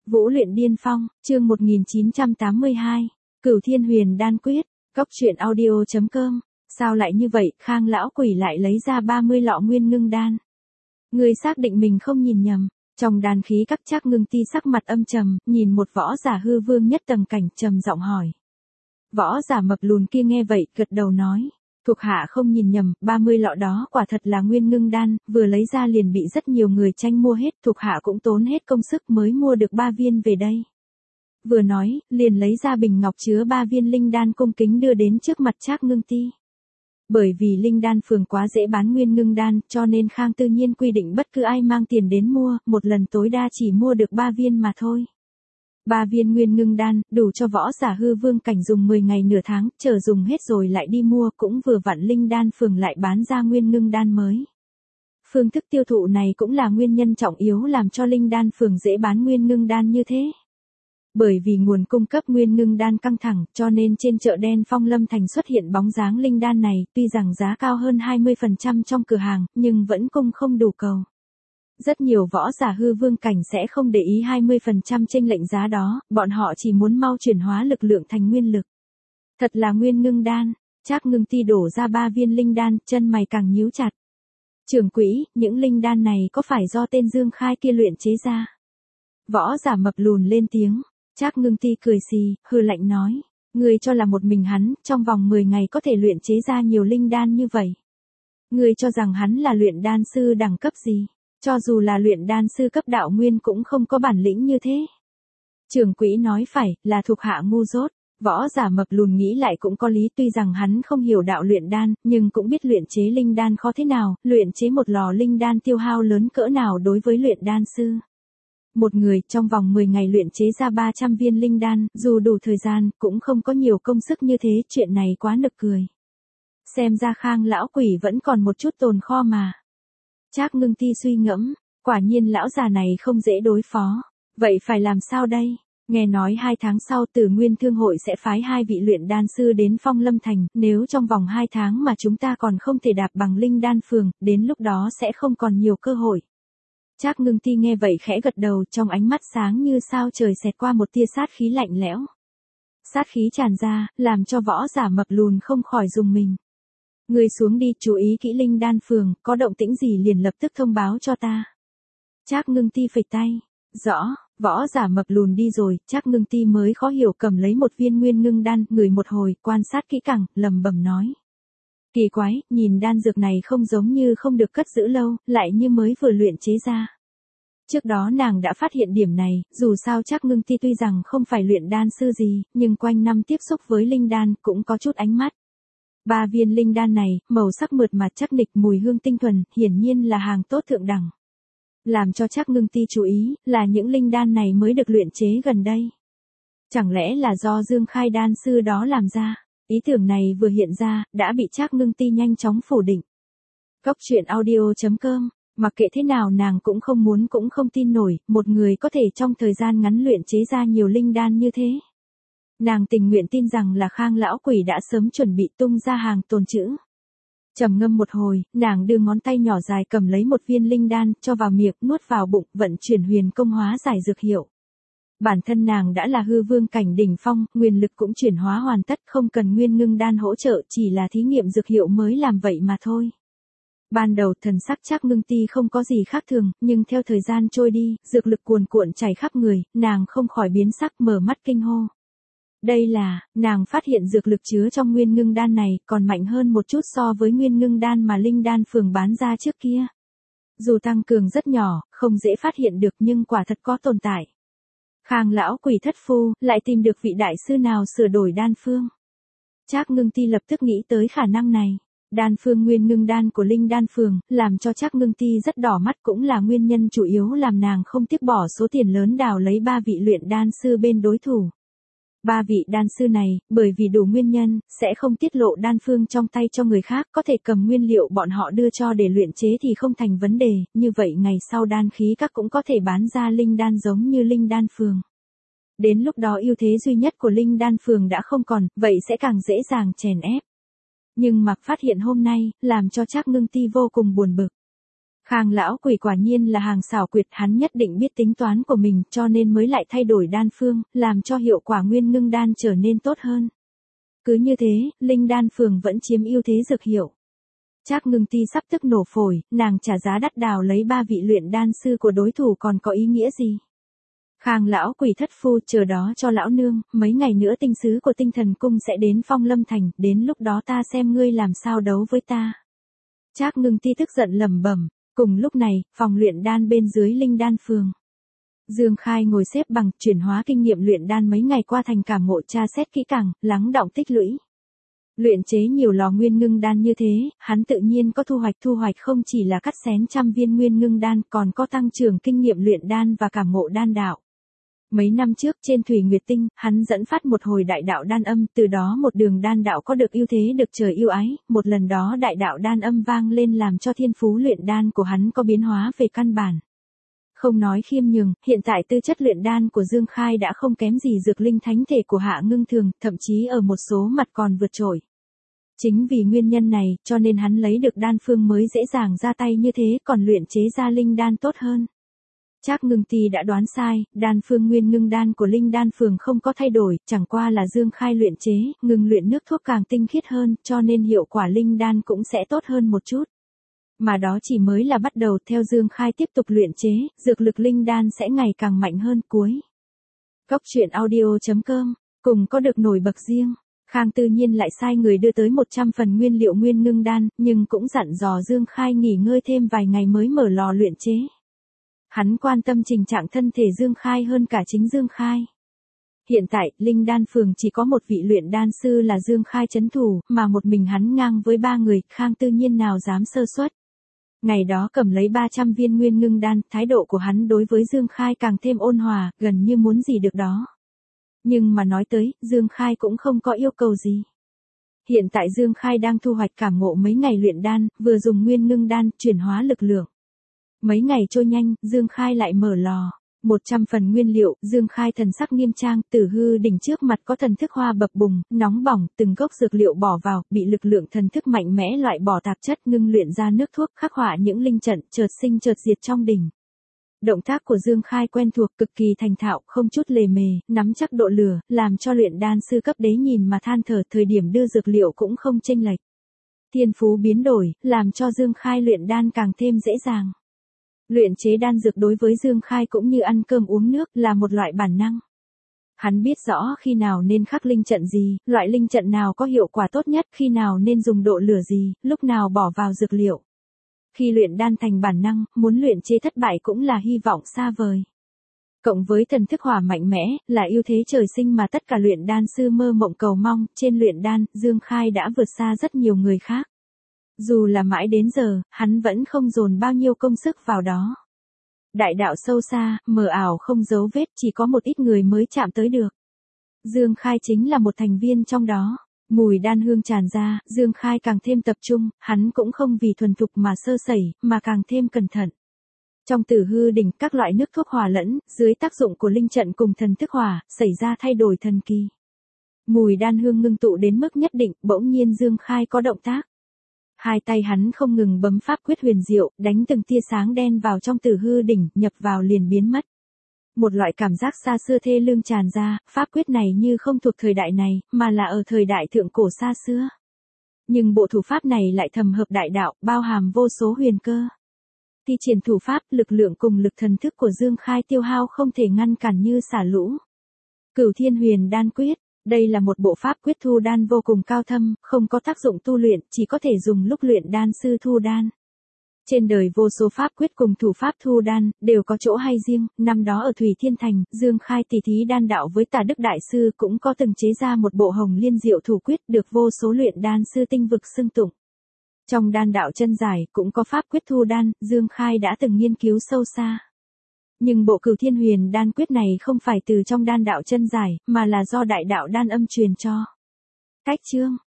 Vũ luyện điên phong, chương 1982. Cửu Thiên Huyền Đan Quyết, Cốc truyện audio.com. Sao lại như vậy, Khang lão quỷ lại lấy ra 30 lọ nguyên ngưng đan. Ngươi xác định mình không nhìn nhầm. Trong đan khí các Trác Ngưng Ti sắc mặt âm trầm, nhìn một võ giả hư vương nhất tầng cảnh, trầm giọng hỏi. Võ giả mập lùn kia nghe vậy, gật đầu nói. Thuộc hạ không nhìn nhầm, 30 lọ đó quả thật là nguyên ngưng đan, vừa lấy ra liền bị rất nhiều người tranh mua hết, thuộc hạ cũng tốn hết công sức mới mua được 3 viên về đây. Vừa nói, liền lấy ra bình ngọc chứa 3 viên linh đan cung kính đưa đến trước mặt Trác Ngưng Ti. Bởi vì linh đan phường quá dễ bán nguyên ngưng đan, cho nên Khang tự nhiên quy định bất cứ ai mang tiền đến mua, một lần tối đa chỉ mua được 3 viên mà thôi. 3 viên nguyên ngưng đan, đủ cho võ giả hư vương cảnh dùng 10 ngày nửa tháng, chờ dùng hết rồi lại đi mua, cũng vừa vặn linh đan phường lại bán ra nguyên ngưng đan mới. Phương thức tiêu thụ này cũng là nguyên nhân trọng yếu làm cho linh đan phường dễ bán nguyên ngưng đan như thế. Bởi vì nguồn cung cấp nguyên ngưng đan căng thẳng, cho nên trên chợ đen Phong Lâm Thành xuất hiện bóng dáng linh đan này, tuy rằng giá cao hơn 20% trong cửa hàng, nhưng vẫn cung không đủ cầu. Rất nhiều võ giả hư vương cảnh sẽ không để ý 20% chênh lệch giá đó, bọn họ chỉ muốn mau chuyển hóa lực lượng thành nguyên lực. Thật là nguyên ngưng đan, Trác Ngưng Ti đổ ra 3 viên linh đan, chân mày càng nhíu chặt. Trưởng quỹ, những linh đan này có phải do tên Dương Khai kia luyện chế ra? Võ giả mập lùn lên tiếng, Trác Ngưng Ti cười xì, hừ lạnh nói. Ngươi cho là một mình hắn, trong vòng 10 ngày có thể luyện chế ra nhiều linh đan như vậy. Ngươi cho rằng hắn là luyện đan sư đẳng cấp gì? Cho dù là luyện đan sư cấp đạo nguyên cũng không có bản lĩnh như thế. Trưởng quỹ nói phải, là thuộc hạ ngu dốt. Võ giả mập lùn nghĩ lại cũng có lý, tuy rằng hắn không hiểu đạo luyện đan, nhưng cũng biết luyện chế linh đan khó thế nào, luyện chế một lò linh đan tiêu hao lớn cỡ nào đối với luyện đan sư. Một người trong vòng 10 ngày luyện chế ra 300 viên linh đan, dù đủ thời gian, cũng không có nhiều công sức như thế, chuyện này quá nực cười. Xem ra Khang lão quỷ vẫn còn một chút tồn kho mà. Trác Ngưng Ti suy ngẫm, quả nhiên lão già này không dễ đối phó. Vậy phải làm sao đây? Nghe nói 2 tháng sau Tử Nguyên Thương hội sẽ phái 2 vị luyện đan sư đến Phong Lâm Thành, nếu trong vòng 2 tháng mà chúng ta còn không thể đạp bằng linh đan phường, đến lúc đó sẽ không còn nhiều cơ hội. Trác Ngưng Ti nghe vậy khẽ gật đầu, trong ánh mắt sáng như sao trời xẹt qua một tia sát khí lạnh lẽo. Sát khí tràn ra, làm cho võ giả mập lùn không khỏi rùng mình. Người xuống đi, chú ý kỹ linh đan phường, có động tĩnh gì liền lập tức thông báo cho ta. Trác Ngưng Ti phịch tay. Rõ, võ giả mập lùn đi rồi, Trác Ngưng Ti mới khó hiểu cầm lấy một viên nguyên ngưng đan, ngửi một hồi, quan sát kỹ càng, lẩm bẩm nói. Kỳ quái, nhìn đan dược này không giống như không được cất giữ lâu, lại như mới vừa luyện chế ra. Trước đó nàng đã phát hiện điểm này, dù sao Trác Ngưng Ti tuy rằng không phải luyện đan sư gì, nhưng quanh năm tiếp xúc với linh đan cũng có chút ánh mắt. 3 viên linh đan này, màu sắc mượt mà chắc nịch, mùi hương tinh thuần, hiển nhiên là hàng tốt thượng đẳng. Làm cho Trác Ngưng Ti chú ý, là những linh đan này mới được luyện chế gần đây. Chẳng lẽ là do Dương Khai đan sư đó làm ra? Ý tưởng này vừa hiện ra, đã bị Trác Ngưng Ti nhanh chóng phủ định. Cốc truyện audio.com, mặc kệ thế nào nàng cũng không muốn cũng không tin nổi, một người có thể trong thời gian ngắn luyện chế ra nhiều linh đan như thế. Nàng tình nguyện tin rằng là Khang lão quỷ đã sớm chuẩn bị tung ra hàng tồn trữ. Trầm ngâm một hồi, nàng đưa ngón tay nhỏ dài cầm lấy một viên linh đan, cho vào miệng, nuốt vào bụng, vận chuyển huyền công hóa giải dược hiệu. Bản thân nàng đã là hư vương cảnh đỉnh phong, nguyên lực cũng chuyển hóa hoàn tất, không cần nguyên ngưng đan hỗ trợ, chỉ là thí nghiệm dược hiệu mới làm vậy mà thôi. Ban đầu thần sắc Trác Ngưng Ti không có gì khác thường, nhưng theo thời gian trôi đi, dược lực cuồn cuộn chảy khắp người, nàng không khỏi biến sắc, mở mắt kinh hô. Đây là, nàng phát hiện dược lực chứa trong nguyên ngưng đan này còn mạnh hơn một chút so với nguyên ngưng đan mà linh đan phường bán ra trước kia. Dù tăng cường rất nhỏ, không dễ phát hiện được nhưng quả thật có tồn tại. Khang lão quỷ thất phu, lại tìm được vị đại sư nào sửa đổi đan phương. Trác Ngưng Ti lập tức nghĩ tới khả năng này. Đan phương nguyên ngưng đan của linh đan phường, làm cho Trác Ngưng Ti rất đỏ mắt, cũng là nguyên nhân chủ yếu làm nàng không tiếc bỏ số tiền lớn đào lấy 3 vị luyện đan sư bên đối thủ. 3 vị đan sư này, bởi vì đủ nguyên nhân, sẽ không tiết lộ đan phương trong tay cho người khác, có thể cầm nguyên liệu bọn họ đưa cho để luyện chế thì không thành vấn đề, như vậy ngày sau đan khí các cũng có thể bán ra linh đan giống như linh đan phường. Đến lúc đó ưu thế duy nhất của linh đan phường đã không còn, vậy sẽ càng dễ dàng chèn ép. Nhưng mà phát hiện hôm nay, làm cho Trác Ngưng Ti vô cùng buồn bực. Khang lão quỷ quả nhiên là hàng xảo quyệt, hắn nhất định biết tính toán của mình cho nên mới lại thay đổi đan phương, làm cho hiệu quả nguyên ngưng đan trở nên tốt hơn. Cứ như thế, linh đan phường vẫn chiếm ưu thế dược hiệu. Trác Ngưng Ti sắp tức nổ phổi, nàng trả giá đắt đào lấy 3 vị luyện đan sư của đối thủ còn có ý nghĩa gì? Khang lão quỷ thất phu, chờ đó cho lão nương, mấy ngày nữa tinh sứ của Tinh Thần Cung sẽ đến Phong Lâm Thành, đến lúc đó ta xem ngươi làm sao đấu với ta. Trác Ngưng Ti tức giận lẩm bẩm. Cùng lúc này, phòng luyện đan bên dưới linh đan phường. Dương Khai ngồi xếp bằng, chuyển hóa kinh nghiệm luyện đan mấy ngày qua thành cảm ngộ, tra xét kỹ càng, lắng đọng tích lũy. Luyện chế nhiều lò nguyên ngưng đan như thế, hắn tự nhiên có thu hoạch không chỉ là cắt xén trăm viên nguyên ngưng đan, còn có tăng trưởng kinh nghiệm luyện đan và cảm ngộ đan đạo. Mấy năm trước trên Thủy Nguyệt Tinh, hắn dẫn phát một hồi đại đạo đan âm, từ đó một đường đan đạo có được ưu thế được trời yêu ái, một lần đó đại đạo đan âm vang lên làm cho thiên phú luyện đan của hắn có biến hóa về căn bản. Không nói khiêm nhường, hiện tại tư chất luyện đan của Dương Khai đã không kém gì dược linh thánh thể của Hạ Ngưng Thường, thậm chí ở một số mặt còn vượt trội. Chính vì nguyên nhân này, cho nên hắn lấy được đan phương mới dễ dàng ra tay như thế, còn luyện chế ra linh đan tốt hơn. Trác Ngưng Ti đã đoán sai, đan phương nguyên ngưng đan của linh đan phường không có thay đổi, chẳng qua là Dương Khai luyện chế, ngừng luyện nước thuốc càng tinh khiết hơn, cho nên hiệu quả linh đan cũng sẽ tốt hơn một chút. Mà đó chỉ mới là bắt đầu, theo Dương Khai tiếp tục luyện chế, dược lực linh đan sẽ ngày càng mạnh hơn. Cuối Cốc truyện audio.com, cùng có được nổi bật riêng. Khang tự nhiên lại sai người đưa tới 100 phần nguyên liệu nguyên ngưng đan, nhưng cũng dặn dò Dương Khai nghỉ ngơi thêm vài ngày mới mở lò luyện chế. Hắn quan tâm tình trạng thân thể Dương Khai hơn cả chính Dương Khai. Hiện tại, linh đan phường chỉ có một vị luyện đan sư là Dương Khai trấn thủ, mà một mình hắn ngang với 3 người, Khang tự nhiên nào dám sơ suất. Ngày đó cầm lấy 300 viên nguyên ngưng đan, thái độ của hắn đối với Dương Khai càng thêm ôn hòa, gần như muốn gì được đó. Nhưng mà nói tới, Dương Khai cũng không có yêu cầu gì. Hiện tại Dương Khai đang thu hoạch cảm ngộ mấy ngày luyện đan, vừa dùng nguyên ngưng đan, chuyển hóa lực lượng. Mấy ngày trôi nhanh, Dương Khai lại mở lò. 100 phần nguyên liệu, Dương Khai thần sắc nghiêm trang, Tử Hư đỉnh trước mặt có thần thức hoa bập bùng, nóng bỏng, từng gốc dược liệu bỏ vào, bị lực lượng thần thức mạnh mẽ loại bỏ tạp chất, ngưng luyện ra nước thuốc, khắc họa những linh trận, chợt sinh chợt diệt trong đỉnh. Động tác của Dương Khai quen thuộc, cực kỳ thành thạo, không chút lề mề, nắm chắc độ lửa, làm cho luyện đan sư cấp đế nhìn mà than thở, thời điểm đưa dược liệu cũng không chênh lệch. Thiên phú biến đổi, làm cho Dương Khai luyện đan càng thêm dễ dàng. Luyện chế đan dược đối với Dương Khai cũng như ăn cơm uống nước, là một loại bản năng. Hắn biết rõ khi nào nên khắc linh trận gì, loại linh trận nào có hiệu quả tốt nhất, khi nào nên dùng độ lửa gì, lúc nào bỏ vào dược liệu. Khi luyện đan thành bản năng, muốn luyện chế thất bại cũng là hy vọng xa vời. Cộng với thần thức hỏa mạnh mẽ, là ưu thế trời sinh mà tất cả luyện đan sư mơ mộng cầu mong, trên luyện đan, Dương Khai đã vượt xa rất nhiều người khác. Dù là mãi đến giờ, hắn vẫn không dồn bao nhiêu công sức vào đó. Đại đạo sâu xa, mờ ảo không dấu vết, chỉ có một ít người mới chạm tới được. Dương Khai chính là một thành viên trong đó. Mùi đan hương tràn ra, Dương Khai càng thêm tập trung, hắn cũng không vì thuần thục mà sơ sẩy, mà càng thêm cẩn thận. Trong Tử Hư đỉnh, các loại nước thuốc hòa lẫn, dưới tác dụng của linh trận cùng thần thức hỏa, xảy ra thay đổi thần kỳ. Mùi đan hương ngưng tụ đến mức nhất định, bỗng nhiên Dương Khai có động tác. Hai tay hắn không ngừng bấm pháp quyết huyền diệu, đánh từng tia sáng đen vào trong Tử Hư đỉnh, nhập vào liền biến mất. Một loại cảm giác xa xưa thê lương tràn ra, pháp quyết này như không thuộc thời đại này, mà là ở thời đại thượng cổ xa xưa. Nhưng bộ thủ pháp này lại thầm hợp đại đạo, bao hàm vô số huyền cơ. Thi triển thủ pháp, lực lượng cùng lực thần thức của Dương Khai tiêu hao không thể ngăn cản như xả lũ. Cửu Thiên Huyền Đan Quyết, đây là một bộ pháp quyết thu đan vô cùng cao thâm, không có tác dụng tu luyện, chỉ có thể dùng lúc luyện đan sư thu đan. Trên đời vô số pháp quyết cùng thủ pháp thu đan, đều có chỗ hay riêng, năm đó ở Thủy Thiên Thành, Dương Khai tỉ thí đan đạo với Tà Đức Đại Sư cũng có từng chế ra một bộ Hồng Liên Diệu thủ quyết được vô số luyện đan sư tinh vực xưng tụng. Trong đan đạo chân giải cũng có pháp quyết thu đan, Dương Khai đã từng nghiên cứu sâu xa. Nhưng bộ Cửu Thiên Huyền Đan Quyết này không phải từ trong đan đạo chân giải, mà là do đại đạo đan âm truyền cho. Cách chương